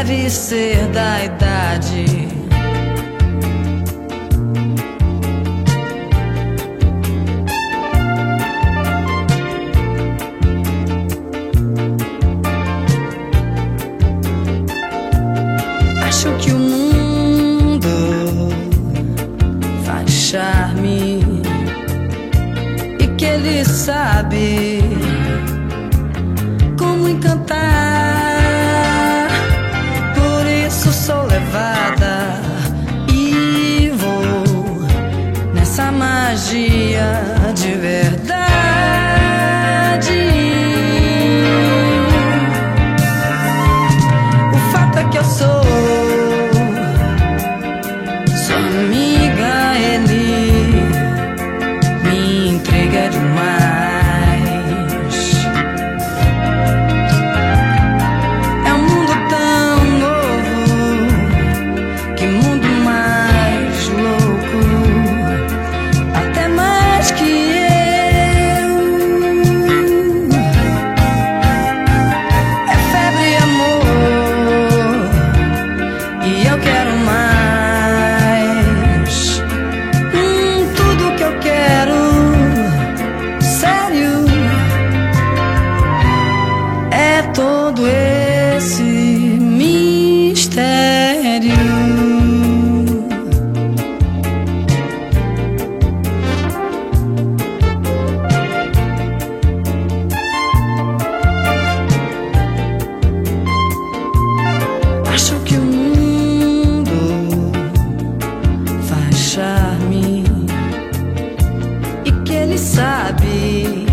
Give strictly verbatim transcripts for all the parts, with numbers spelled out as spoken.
deve ser da idade. Acho que o mundo faz charme e que ele sabe como encantar. Por isso sou levada e vou nessa magia de verdade. O fato é que eu sou sua amiga, ele me intriga demais. É um mundo tão novo, que mundo mais louco, até mais que eu. É febre e amor, e eu quero mais. Hum, tudo que eu quero, sério, é todo esse mistério. Acho que o mundo faz charme e que ele sabe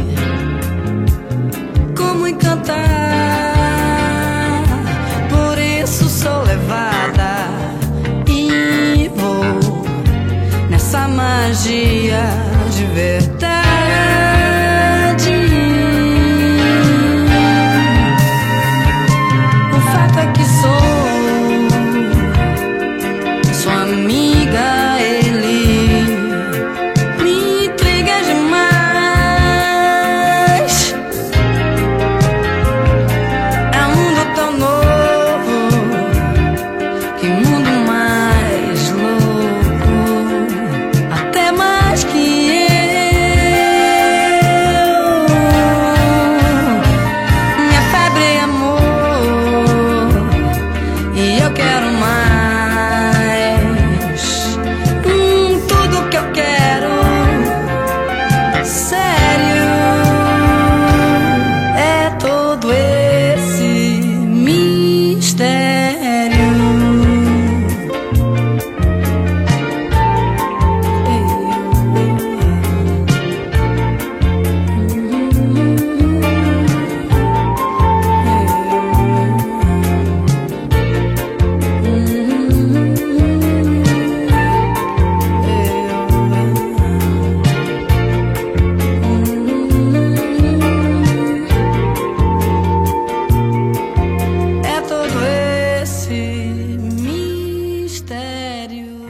como encantar. Por isso sou levada e vou nessa magia de verdade. O fato é que sou sua amiga, ele me intriga demais. É um mundo tão novo, que mundo mais louco, até mais que eu. Minha febre é amor, e eu quero mais. Hum, tudo que eu quero, sério, é todo esse mistério. É todo esse mistério.